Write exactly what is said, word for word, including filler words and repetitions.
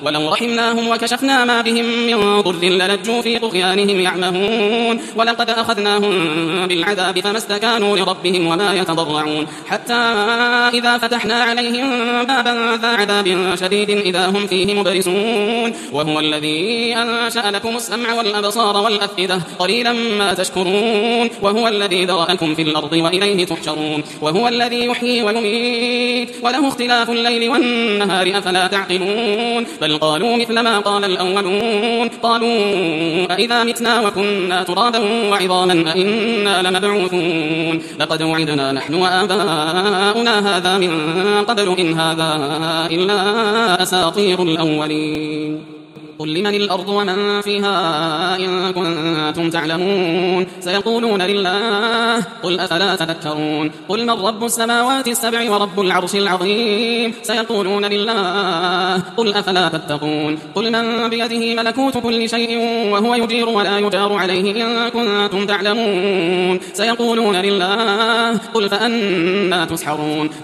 ولو رحمناهم وكشفنا ما بهم من ضر للجوا في طغيانهم يعمهون ولقد أخذناهم بالعذاب فما استكانوا لربهم وما يتضرعون حتى إذا فتحنا عليهم بابا ذا عذاب شديد إذا هم فيه مبلسون وهو الذي أنشأ لكم السمع والأبصار والأفئدة قليلا ما تشكرون وهو الذي ذرأكم في الأرض وإليه تحشرون وهو الذي يحيي ويميت وله اختلاف الليل والنهار أفلا تعقلون بل قالوا مثل ما قال الأولون قالوا أئذا متنا وكنا ترابا وعظاما أئنا لمبعوثون لقد وعدنا نحن وآباؤنا هذا من قبل إن هذا إلا أساطير الأولين قل لمن الأرض ومن فيها إن كنتم تعلمون سيقولون لله قل أفلا تذكرون قل من رب السماوات السبع ورب العرش العظيم سيقولون لله قل أفلا تتقون قل من بيده ملكوت كل شيء وهو يجير ولا يجار عليه إن كنتم تعلمون سيقولون لله قل فأنا تسحرون